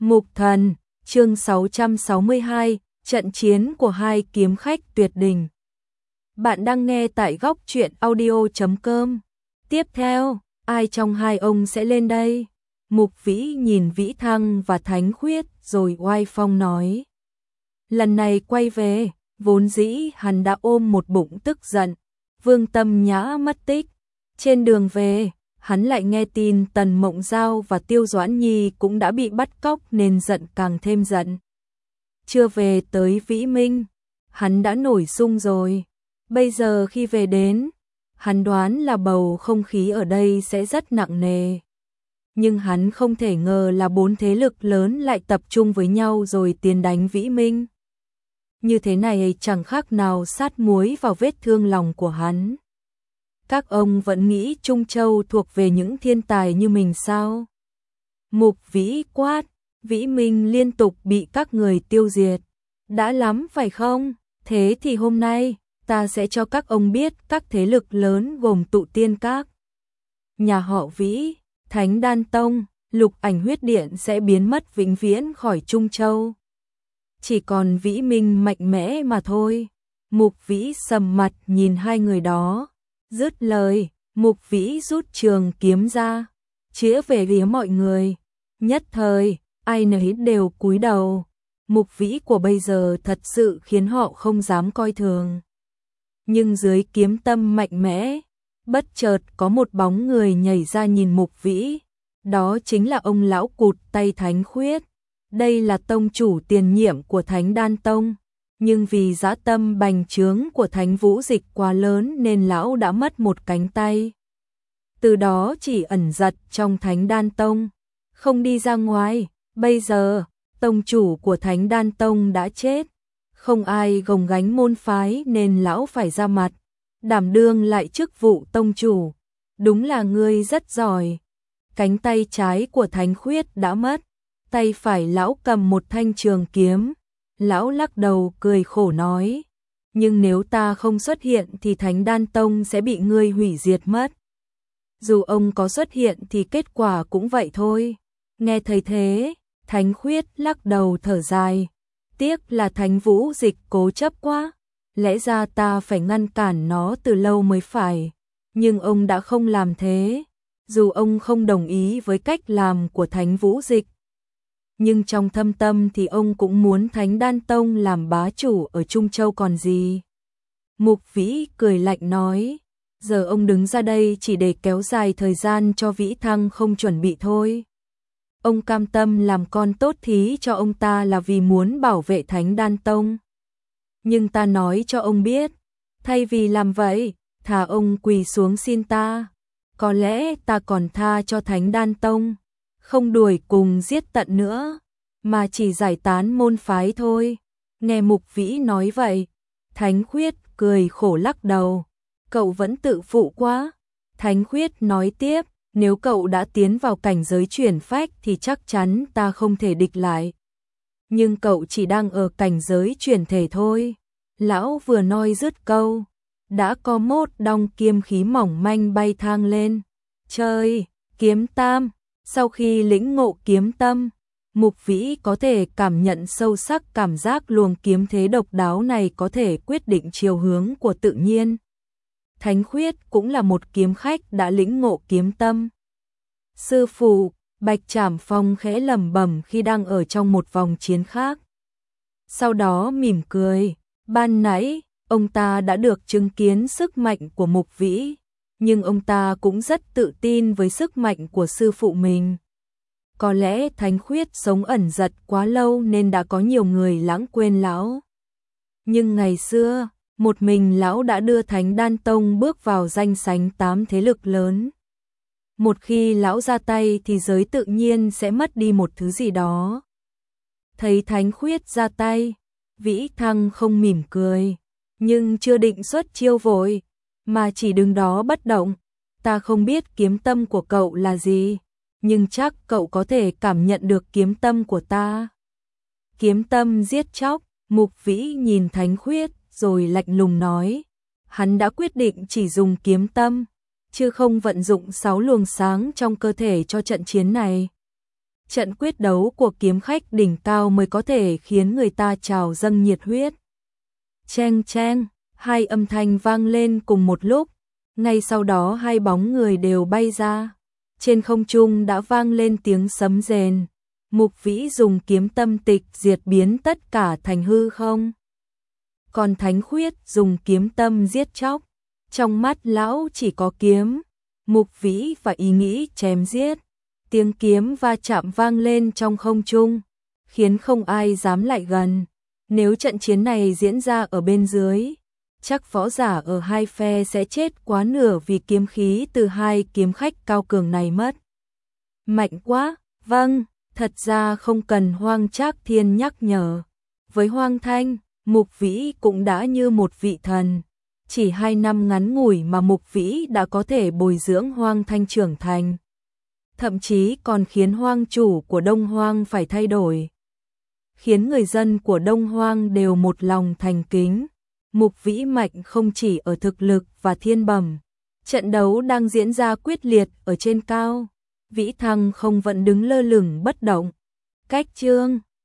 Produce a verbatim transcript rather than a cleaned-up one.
Mục Thần, chương sáu trăm sáu mươi hai, trận chiến của hai kiếm khách tuyệt đỉnh. Bạn đang nghe tại góc truyện audio chấm com. Tiếp theo, ai trong hai ông sẽ lên đây? Mục Vĩ nhìn Vĩ Thăng và Thánh Khuyết rồi oai phong nói. Lần này quay về, vốn dĩ hắn đã ôm một bụng tức giận. Vương Tâm Nhã mất tích. Trên đường về, hắn lại nghe tin Tần Mộng Giao và Tiêu Doãn Nhi cũng đã bị bắt cóc nên giận càng thêm giận. Chưa về tới Vĩ Minh, hắn đã nổi sung rồi. Bây giờ khi về đến, hắn đoán là bầu không khí ở đây sẽ rất nặng nề. Nhưng hắn không thể ngờ là bốn thế lực lớn lại tập trung với nhau rồi tiến đánh Vĩ Minh. Như thế này chẳng khác nào sát muối vào vết thương lòng của hắn. Các ông vẫn nghĩ Trung Châu thuộc về những thiên tài như mình sao? Mục Vĩ quát, Vĩ Minh liên tục bị các người tiêu diệt. Đã lắm phải không? Thế thì hôm nay, ta sẽ cho các ông biết các thế lực lớn gồm Tụ Tiên Các, nhà họ Vĩ, Thánh Đan Tông, Lục Ảnh Huyết Điện sẽ biến mất vĩnh viễn khỏi Trung Châu. Chỉ còn Vĩ Minh mạnh mẽ mà thôi. Mục Vĩ sầm mặt nhìn hai người đó. Dứt lời, Mục Vĩ rút trường kiếm ra, chĩa về phía mọi người. Nhất thời, ai nấy đều cúi đầu. Mục Vĩ của bây giờ thật sự khiến họ không dám coi thường. Nhưng dưới kiếm tâm mạnh mẽ, bất chợt có một bóng người nhảy ra nhìn Mục Vĩ. Đó chính là ông lão cụt tay Thánh Khuyết. Đây là tông chủ tiền nhiệm của Thánh Đan Tông. Nhưng vì dã tâm bành trướng của Thánh Vũ Dịch quá lớn nên lão đã mất một cánh tay. Từ đó chỉ ẩn giật trong Thánh Đan Tông, không đi ra ngoài. Bây giờ, tông chủ của Thánh Đan Tông đã chết. Không ai gồng gánh môn phái nên lão phải ra mặt, đảm đương lại chức vụ tông chủ. Đúng là ngươi rất giỏi. Cánh tay trái của Thánh Khuyết đã mất. Tay phải lão cầm một thanh trường kiếm. Lão lắc đầu cười khổ nói, nhưng nếu ta không xuất hiện thì Thánh Đan Tông sẽ bị ngươi hủy diệt mất. Dù ông có xuất hiện thì kết quả cũng vậy thôi. Nghe thấy thế, Thánh Khuyết lắc đầu thở dài. Tiếc là Thánh Vũ Dịch cố chấp quá. Lẽ ra ta phải ngăn cản nó từ lâu mới phải. Nhưng ông đã không làm thế. Dù ông không đồng ý với cách làm của Thánh Vũ Dịch, nhưng trong thâm tâm thì ông cũng muốn Thánh Đan Tông làm bá chủ ở Trung Châu còn gì. Mục Vĩ cười lạnh nói, giờ ông đứng ra đây chỉ để kéo dài thời gian cho Vĩ Thăng không chuẩn bị thôi. Ông cam tâm làm con tốt thí cho ông ta là vì muốn bảo vệ Thánh Đan Tông. Nhưng ta nói cho ông biết, thay vì làm vậy, thà ông quỳ xuống xin ta. Có lẽ ta còn tha cho Thánh Đan Tông. Không đuổi cùng giết tận nữa, mà chỉ giải tán môn phái thôi. Nghe Mục Vĩ nói vậy, Thánh Khuyết cười khổ lắc đầu. Cậu vẫn tự phụ quá. Thánh Khuyết nói tiếp, nếu cậu đã tiến vào cảnh giới chuyển phách thì chắc chắn ta không thể địch lại. Nhưng cậu chỉ đang ở cảnh giới chuyển thể thôi. Lão vừa nói dứt câu, đã có một đong kiếm khí mỏng manh bay thang lên. Trời, kiếm tam. Sau khi lĩnh ngộ kiếm tâm, Mục Vĩ có thể cảm nhận sâu sắc cảm giác luồng kiếm thế độc đáo này có thể quyết định chiều hướng của tự nhiên. Thánh Khuyết cũng là một kiếm khách đã lĩnh ngộ kiếm tâm. Sư phụ, Bạch Trảm Phong khẽ lẩm bẩm khi đang ở trong một vòng chiến khác. Sau đó mỉm cười, ban nãy, ông ta đã được chứng kiến sức mạnh của Mục Vĩ. Nhưng ông ta cũng rất tự tin với sức mạnh của sư phụ mình. Có lẽ Thánh Khuyết sống ẩn giật quá lâu nên đã có nhiều người lãng quên lão. Nhưng ngày xưa, một mình lão đã đưa Thánh Đan Tông bước vào danh sách tám thế lực lớn. Một khi lão ra tay thì giới tự nhiên sẽ mất đi một thứ gì đó. Thấy Thánh Khuyết ra tay, Vĩ Thăng không mỉm cười, nhưng chưa định xuất chiêu vội, mà chỉ đứng đó bất động. Ta không biết kiếm tâm của cậu là gì, nhưng chắc cậu có thể cảm nhận được kiếm tâm của ta. Kiếm tâm giết chóc. Mục Vĩ nhìn Thánh Khuyết rồi lạnh lùng nói, hắn đã quyết định chỉ dùng kiếm tâm, chứ không vận dụng sáu luồng sáng trong cơ thể cho trận chiến này. trận quyết đấu của kiếm khách đỉnh cao mới có thể khiến người ta trào dâng nhiệt huyết. Cheng cheng, hai âm thanh vang lên cùng một lúc, ngay sau đó hai bóng người đều bay ra. Trên không trung đã vang lên tiếng sấm rền, Mục Vĩ dùng kiếm tâm tịch diệt biến tất cả thành hư không. Còn Thánh Khuyết dùng kiếm tâm giết chóc, trong mắt lão chỉ có kiếm, Mục Vĩ và ý nghĩ chém giết. Tiếng kiếm va chạm vang lên trong không trung, khiến không ai dám lại gần. Nếu trận chiến này diễn ra ở bên dưới, chắc võ giả ở hai phe sẽ chết quá nửa vì kiếm khí từ hai kiếm khách cao cường này mất. Mạnh quá, vâng, thật ra không cần Hoang Trác Thiên nhắc nhở. Với Hoang Thanh, Mục Vĩ cũng đã như một vị thần. Chỉ hai năm ngắn ngủi mà Mục Vĩ đã có thể bồi dưỡng Hoang Thanh trưởng thành. Thậm chí còn khiến Hoang chủ của Đông Hoang phải thay đổi. Khiến người dân của Đông Hoang đều một lòng thành kính. Mục Vĩ mạnh không chỉ ở thực lực và thiên bẩm. Trận đấu đang diễn ra quyết liệt ở trên cao. Vĩ Thăng không vẫn đứng lơ lửng bất động. Cách chương